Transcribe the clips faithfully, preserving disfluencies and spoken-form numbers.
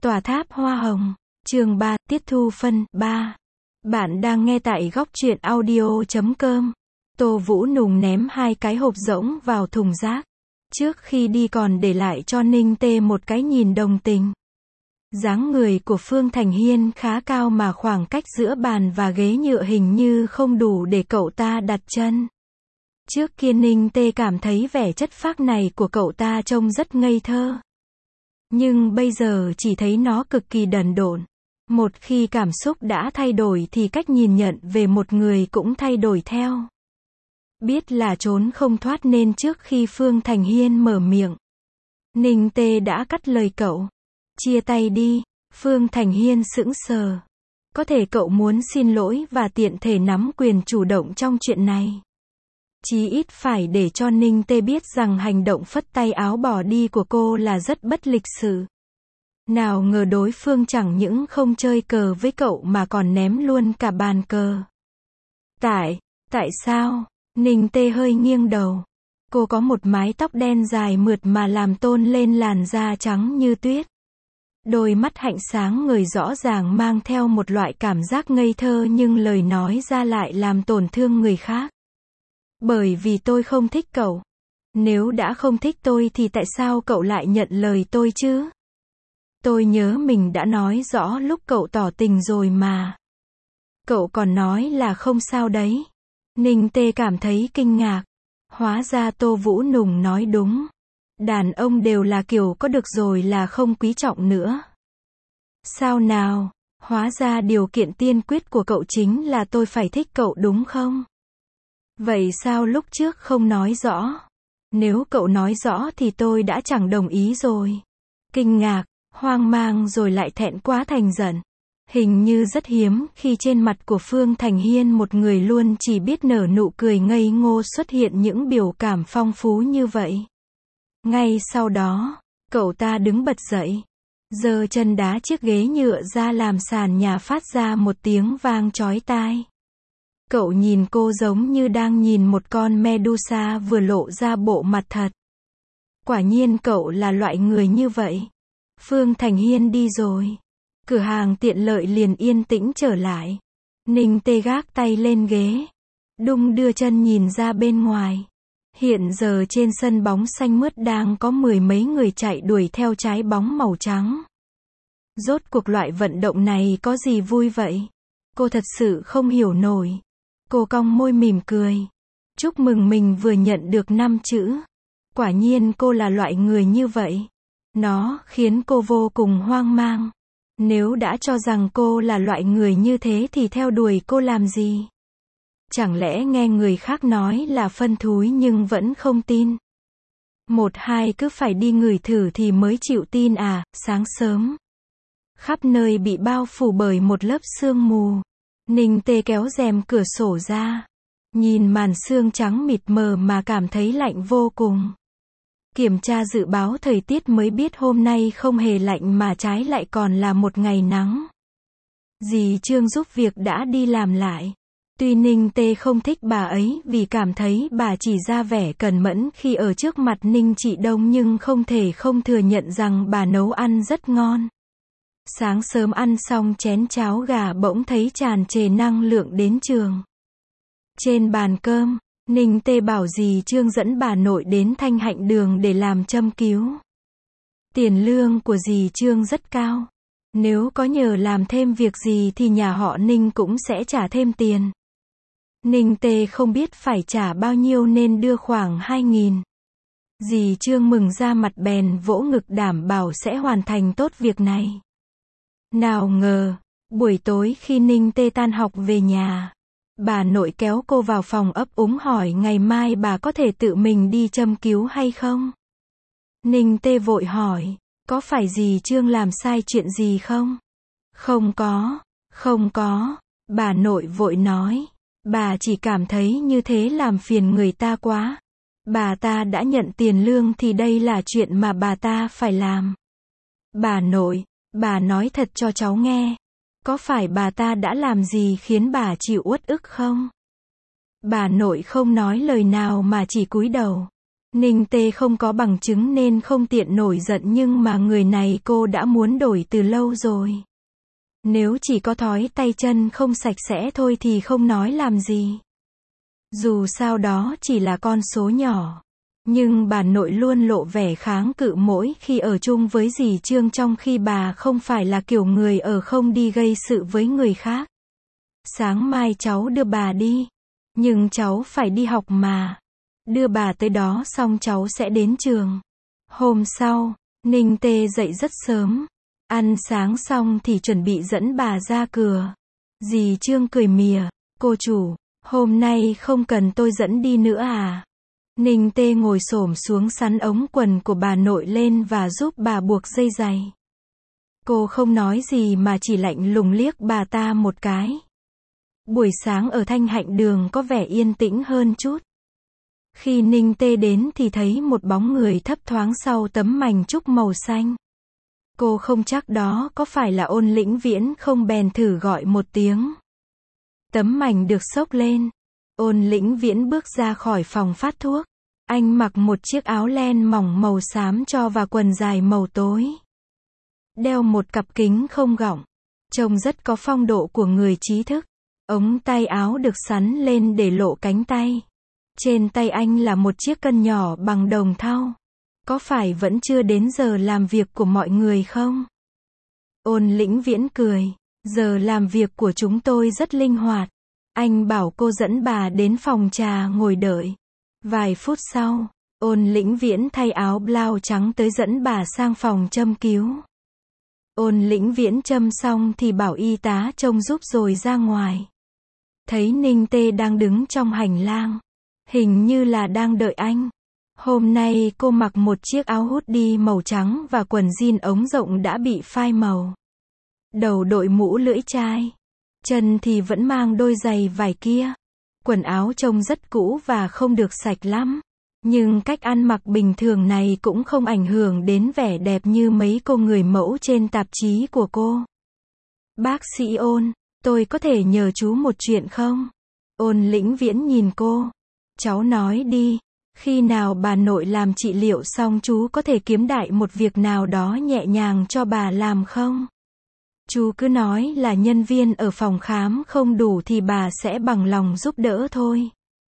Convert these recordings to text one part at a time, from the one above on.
Tòa tháp hoa hồng. Chương ba, tiết thu phân. ba. Bạn đang nghe tại góc truyện audio chấm com. Tô Vũ Nùng ném hai cái hộp rỗng vào thùng rác. Trước khi đi còn để lại cho Ninh Tê một cái nhìn đồng tình. Dáng người của Phương Thành Hiên khá cao mà khoảng cách giữa bàn và ghế nhựa hình như không đủ để cậu ta đặt chân. Trước kia Ninh Tê cảm thấy vẻ chất phác này của cậu ta trông rất ngây thơ. Nhưng bây giờ chỉ thấy nó cực kỳ đần độn. Một khi cảm xúc đã thay đổi thì cách nhìn nhận về một người cũng thay đổi theo. Biết là trốn không thoát nên trước khi Phương Thành Hiên mở miệng, Ninh Tê đã cắt lời cậu. Chia tay đi. Phương Thành Hiên sững sờ. Có thể cậu muốn xin lỗi và tiện thể nắm quyền chủ động trong chuyện này. Chí ít phải để cho Ninh Tê biết rằng hành động phất tay áo bỏ đi của cô là rất bất lịch sự. Nào ngờ đối phương chẳng những không chơi cờ với cậu mà còn ném luôn cả bàn cờ. Tại, tại sao? Ninh Tê hơi nghiêng đầu. Cô có một mái tóc đen dài mượt mà làm tôn lên làn da trắng như tuyết. Đôi mắt hạnh sáng người rõ ràng mang theo một loại cảm giác ngây thơ nhưng lời nói ra lại làm tổn thương người khác. Bởi vì tôi không thích cậu. Nếu đã không thích tôi thì tại sao cậu lại nhận lời tôi chứ? Tôi nhớ mình đã nói rõ lúc cậu tỏ tình rồi mà. Cậu còn nói là không sao đấy. Ninh Tê cảm thấy kinh ngạc. Hóa ra Tô Vũ Nùng nói đúng. Đàn ông đều là kiểu có được rồi là không quý trọng nữa. Sao nào? Hóa ra điều kiện tiên quyết của cậu chính là tôi phải thích cậu đúng không? Vậy sao lúc trước không nói rõ? Nếu cậu nói rõ thì tôi đã chẳng đồng ý rồi. Kinh ngạc, hoang mang rồi lại thẹn quá thành giận. Hình như rất hiếm khi trên mặt của Phương Thành Hiên một người luôn chỉ biết nở nụ cười ngây ngô xuất hiện những biểu cảm phong phú như vậy. Ngay sau đó, cậu ta đứng bật dậy, giơ chân đá chiếc ghế nhựa ra làm sàn nhà phát ra một tiếng vang chói tai. Cậu nhìn cô giống như đang nhìn một con Medusa vừa lộ ra bộ mặt thật. Quả nhiên cậu là loại người như vậy. Phương Thành Hiên đi rồi. Cửa hàng tiện lợi liền yên tĩnh trở lại. Ninh Tê gác tay lên ghế, đung đưa chân nhìn ra bên ngoài. Hiện giờ trên sân bóng xanh mướt đang có mười mấy người chạy đuổi theo trái bóng màu trắng. Rốt cuộc loại vận động này có gì vui vậy? Cô thật sự không hiểu nổi. Cô cong môi mỉm cười. Chúc mừng mình vừa nhận được năm chữ. Quả nhiên cô là loại người như vậy. Nó khiến cô vô cùng hoang mang. Nếu đã cho rằng cô là loại người như thế thì theo đuổi cô làm gì? Chẳng lẽ nghe người khác nói là phân thúi nhưng vẫn không tin? Một hai cứ phải đi ngửi thử thì mới chịu tin à? Sáng sớm, khắp nơi bị bao phủ bởi một lớp sương mù. Ninh Tê kéo rèm cửa sổ ra, nhìn màn sương trắng mịt mờ mà cảm thấy lạnh vô cùng. Kiểm tra dự báo thời tiết mới biết hôm nay không hề lạnh mà trái lại còn là một ngày nắng. Dì Trương giúp việc đã đi làm lại. Tuy Ninh Tê không thích bà ấy vì cảm thấy bà chỉ ra vẻ cẩn mẫn khi ở trước mặt Ninh Trị Đông nhưng không thể không thừa nhận rằng bà nấu ăn rất ngon. Sáng sớm ăn xong chén cháo gà bỗng thấy tràn trề năng lượng đến trường. Trên bàn cơm, Ninh Tê bảo dì Trương dẫn bà nội đến Thanh Hạnh Đường để làm châm cứu. Tiền lương của dì Trương rất cao. Nếu có nhờ làm thêm việc gì thì nhà họ Ninh cũng sẽ trả thêm tiền. Ninh Tê không biết phải trả bao nhiêu nên đưa khoảng hai nghìn. Dì Trương mừng ra mặt bèn vỗ ngực đảm bảo sẽ hoàn thành tốt việc này. Nào ngờ, buổi tối khi Ninh Tê tan học về nhà, bà nội kéo cô vào phòng ấp úng hỏi ngày mai bà có thể tự mình đi châm cứu hay không? Ninh Tê vội hỏi, có phải dì Trương làm sai chuyện gì không? Không có, không có, bà nội vội nói. Bà chỉ cảm thấy như thế làm phiền người ta quá. Bà ta đã nhận tiền lương thì đây là chuyện mà bà ta phải làm. Bà nội, bà nói thật cho cháu nghe. Có phải bà ta đã làm gì khiến bà chịu uất ức không? Bà nội không nói lời nào mà chỉ cúi đầu. Ninh Tê không có bằng chứng nên không tiện nổi giận, nhưng mà người này cô đã muốn đổi từ lâu rồi. Nếu chỉ có thói tay chân không sạch sẽ thôi thì không nói làm gì. Dù sao đó chỉ là con số nhỏ. Nhưng bà nội luôn lộ vẻ kháng cự mỗi khi ở chung với dì Trương, trong khi bà không phải là kiểu người ở không đi gây sự với người khác. Sáng mai cháu đưa bà đi. Nhưng cháu phải đi học mà. Đưa bà tới đó xong cháu sẽ đến trường. Hôm sau, Ninh Tê dậy rất sớm. Ăn sáng xong thì chuẩn bị dẫn bà ra cửa. Dì Trương cười mỉa, cô chủ, hôm nay không cần tôi dẫn đi nữa à? Ninh Tê ngồi xổm xuống sắn ống quần của bà nội lên và giúp bà buộc dây giày. Cô không nói gì mà chỉ lạnh lùng liếc bà ta một cái. Buổi sáng ở Thanh Hạnh Đường có vẻ yên tĩnh hơn chút. Khi Ninh Tê đến thì thấy một bóng người thấp thoáng sau tấm mành trúc màu xanh. Cô không chắc đó có phải là Ôn Lĩnh Viễn không, bèn thử gọi một tiếng. Tấm mành được xốc lên. Ôn Lĩnh Viễn bước ra khỏi phòng phát thuốc. Anh mặc một chiếc áo len mỏng màu xám cho và quần dài màu tối. Đeo một cặp kính không gọng. Trông rất có phong độ của người trí thức. Ống tay áo được xắn lên để lộ cánh tay. Trên tay anh là một chiếc cân nhỏ bằng đồng thau. Có phải vẫn chưa đến giờ làm việc của mọi người không? Ôn Lĩnh Viễn cười. Giờ làm việc của chúng tôi rất linh hoạt. Anh bảo cô dẫn bà đến phòng trà ngồi đợi. Vài phút sau, Ôn Lĩnh Viễn thay áo blau trắng tới dẫn bà sang phòng châm cứu. Ôn Lĩnh Viễn châm xong thì bảo y tá trông giúp rồi ra ngoài. Thấy Ninh Tê đang đứng trong hành lang. Hình như là đang đợi anh. Hôm nay cô mặc một chiếc áo hoodie màu trắng và quần jean ống rộng đã bị phai màu. Đầu đội mũ lưỡi chai. Chân thì vẫn mang đôi giày vải kia. Quần áo trông rất cũ và không được sạch lắm. Nhưng cách ăn mặc bình thường này cũng không ảnh hưởng đến vẻ đẹp như mấy cô người mẫu trên tạp chí của cô. Bác sĩ Ôn, tôi có thể nhờ chú một chuyện không? Ôn Lĩnh Viễn nhìn cô. Cháu nói đi. Khi nào bà nội làm trị liệu xong chú có thể kiếm đại một việc nào đó nhẹ nhàng cho bà làm không? Chú cứ nói là nhân viên ở phòng khám không đủ thì bà sẽ bằng lòng giúp đỡ thôi.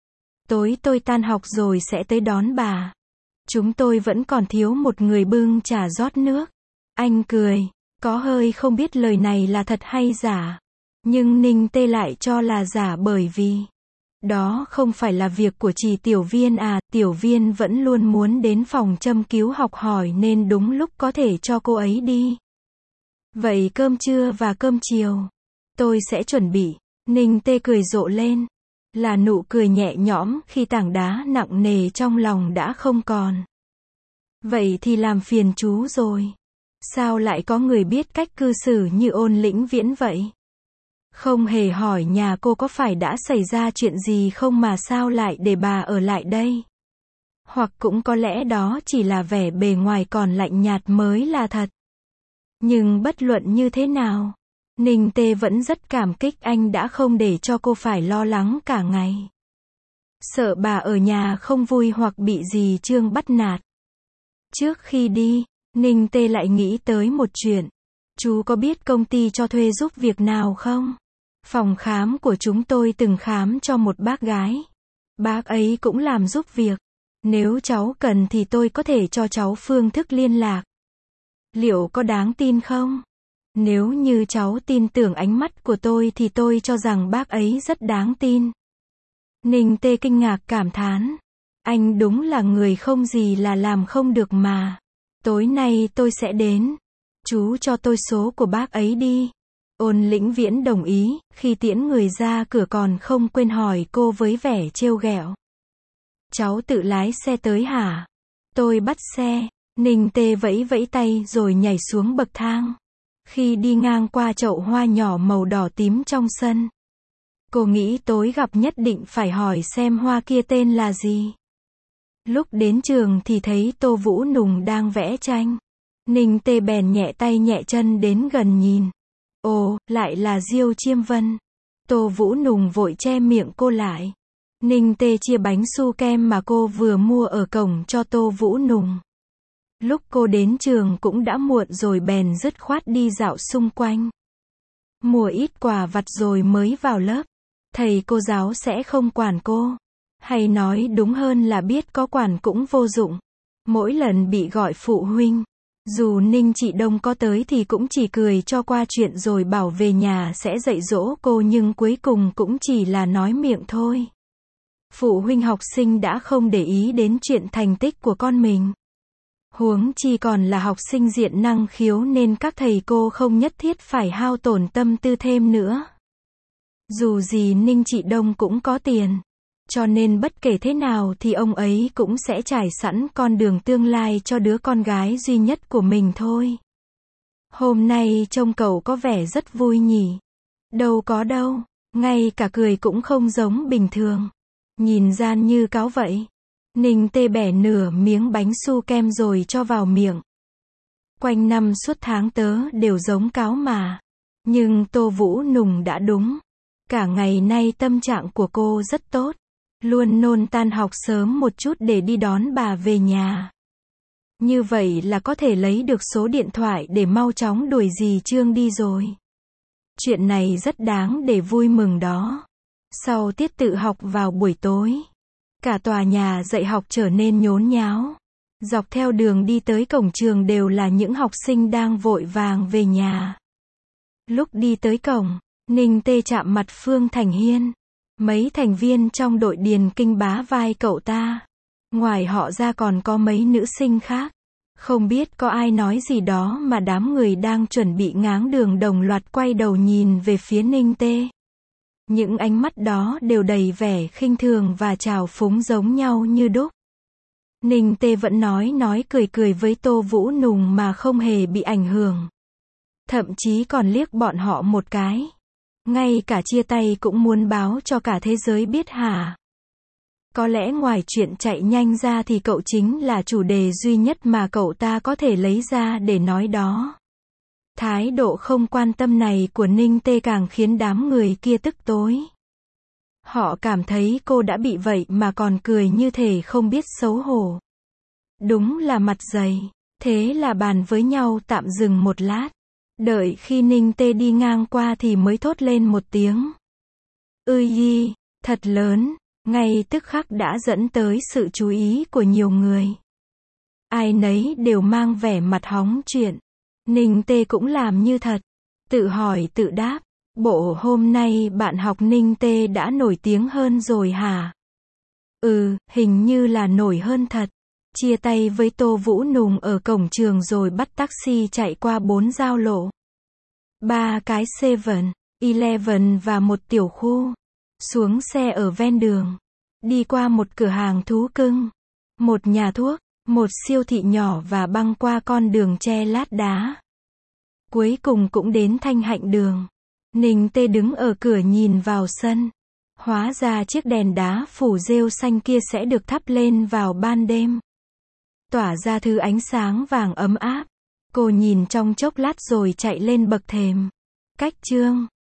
Tối tôi tan học rồi sẽ tới đón bà. Chúng tôi vẫn còn thiếu một người bưng trà rót nước. Anh cười, có hơi không biết lời này là thật hay giả. Nhưng Ninh Tê lại cho là giả bởi vì đó không phải là việc của chị Tiểu Viên à, Tiểu Viên vẫn luôn muốn đến phòng châm cứu học hỏi nên đúng lúc có thể cho cô ấy đi. Vậy cơm trưa và cơm chiều, tôi sẽ chuẩn bị. Ninh Tê cười rộ lên. Là nụ cười nhẹ nhõm khi tảng đá nặng nề trong lòng đã không còn. Vậy thì làm phiền chú rồi. Sao lại có người biết cách cư xử như Ôn Lĩnh Viễn vậy? Không hề hỏi nhà cô có phải đã xảy ra chuyện gì không mà sao lại để bà ở lại đây? Hoặc cũng có lẽ đó chỉ là vẻ bề ngoài còn lạnh nhạt mới là thật. Nhưng bất luận như thế nào, Ninh Tê vẫn rất cảm kích anh đã không để cho cô phải lo lắng cả ngày. Sợ bà ở nhà không vui hoặc bị dì Trương bắt nạt. Trước khi đi, Ninh Tê lại nghĩ tới một chuyện. Chú có biết công ty cho thuê giúp việc nào không? Phòng khám của chúng tôi từng khám cho một bác gái. Bác ấy cũng làm giúp việc. Nếu cháu cần thì tôi có thể cho cháu phương thức liên lạc. Liệu có đáng tin không? Nếu như cháu tin tưởng ánh mắt của tôi thì tôi cho rằng bác ấy rất đáng tin. Ninh Tê kinh ngạc cảm thán. Anh đúng là người không gì là làm không được mà. Tối nay tôi sẽ đến. Chú cho tôi số của bác ấy đi. Ôn Lĩnh Viễn đồng ý, khi tiễn người ra cửa còn không quên hỏi cô với vẻ trêu ghẹo. Cháu tự lái xe tới hả? Tôi bắt xe. Ninh Tê vẫy vẫy tay rồi nhảy xuống bậc thang. Khi đi ngang qua chậu hoa nhỏ màu đỏ tím trong sân, cô nghĩ tối gặp nhất định phải hỏi xem hoa kia tên là gì. Lúc đến trường thì thấy Tô Vũ Nùng đang vẽ tranh. Ninh Tê bèn nhẹ tay nhẹ chân đến gần nhìn. Ồ, lại là Diêu Chiêm Vân. Tô Vũ Nùng vội che miệng cô lại. Ninh Tê chia bánh su kem mà cô vừa mua ở cổng cho Tô Vũ Nùng. Lúc cô đến trường cũng đã muộn rồi bèn dứt khoát đi dạo xung quanh. Mua ít quà vặt rồi mới vào lớp. Thầy cô giáo sẽ không quản cô. Hay nói đúng hơn là biết có quản cũng vô dụng. Mỗi lần bị gọi phụ huynh, dù Ninh Chị Đông có tới thì cũng chỉ cười cho qua chuyện rồi bảo về nhà sẽ dạy dỗ cô, nhưng cuối cùng cũng chỉ là nói miệng thôi. Phụ huynh học sinh đã không để ý đến chuyện thành tích của con mình. Huống chi còn là học sinh diện năng khiếu nên các thầy cô không nhất thiết phải hao tổn tâm tư thêm nữa. Dù gì Ninh Chị Đông cũng có tiền. Cho nên bất kể thế nào thì ông ấy cũng sẽ trải sẵn con đường tương lai cho đứa con gái duy nhất của mình thôi. Hôm nay trông cậu có vẻ rất vui nhỉ? Đâu có đâu, ngay cả cười cũng không giống bình thường. Nhìn gian như cáo vậy. Ninh Tê bẻ nửa miếng bánh su kem rồi cho vào miệng. Quanh năm suốt tháng tớ đều giống cáo mà. Nhưng Tô Vũ Nùng đã đúng. Cả ngày nay tâm trạng của cô rất tốt. Luôn nôn tan học sớm một chút để đi đón bà về nhà. Như vậy là có thể lấy được số điện thoại để mau chóng đuổi dì Trương đi rồi. Chuyện này rất đáng để vui mừng đó. Sau tiết tự học vào buổi tối, cả tòa nhà dạy học trở nên nhốn nháo. Dọc theo đường đi tới cổng trường đều là những học sinh đang vội vàng về nhà. Lúc đi tới cổng, Ninh Tê chạm mặt Phương Thành Hiên. Mấy thành viên trong đội điền kinh bá vai cậu ta. Ngoài họ ra còn có mấy nữ sinh khác. Không biết có ai nói gì đó mà đám người đang chuẩn bị ngáng đường đồng loạt quay đầu nhìn về phía Ninh Tê. Những ánh mắt đó đều đầy vẻ khinh thường và trào phúng giống nhau như đúc. Ninh Tê vẫn nói nói cười cười với Tô Vũ Nùng mà không hề bị ảnh hưởng. Thậm chí còn liếc bọn họ một cái. Ngay cả chia tay cũng muốn báo cho cả thế giới biết hả? Có lẽ ngoài chuyện chạy nhanh ra thì cậu chính là chủ đề duy nhất mà cậu ta có thể lấy ra để nói đó. Thái độ không quan tâm này của Ninh Tê càng khiến đám người kia tức tối. Họ cảm thấy cô đã bị vậy mà còn cười như thể không biết xấu hổ. Đúng là mặt dày. Thế là bàn với nhau tạm dừng một lát. Đợi khi Ninh Tê đi ngang qua thì mới thốt lên một tiếng. Ưi yi, thật lớn, ngay tức khắc đã dẫn tới sự chú ý của nhiều người. Ai nấy đều mang vẻ mặt hóng chuyện. Ninh Tê cũng làm như thật. Tự hỏi tự đáp. Bộ hôm nay bạn học Ninh Tê đã nổi tiếng hơn rồi hả? Ừ, hình như là nổi hơn thật. Chia tay với Tô Vũ Nùng ở cổng trường rồi bắt taxi chạy qua bốn giao lộ. Ba cái Seven, Eleven và một tiểu khu. Xuống xe ở ven đường. Đi qua một cửa hàng thú cưng. Một nhà thuốc. Một siêu thị nhỏ và băng qua con đường tre lát đá. Cuối cùng cũng đến Thanh Hạnh đường. Ninh Tê đứng ở cửa nhìn vào sân. Hóa ra chiếc đèn đá phủ rêu xanh kia sẽ được thắp lên vào ban đêm. Tỏa ra thứ ánh sáng vàng ấm áp. Cô nhìn trong chốc lát rồi chạy lên bậc thềm. Cách Trương.